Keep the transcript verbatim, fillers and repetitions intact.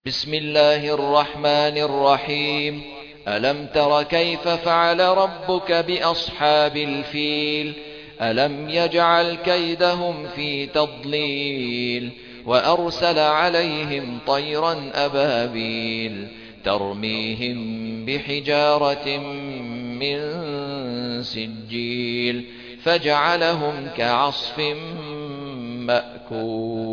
بسم الله الرحمن الرحيم. ألم تر كيف فعل ربك بأصحاب الفيل؟ ألم يجعل كيدهم في تضليل وأرسل عليهم طيرا أبابيل ترميهم بحجارة من سجيل فجعلهم كعصف مأكول.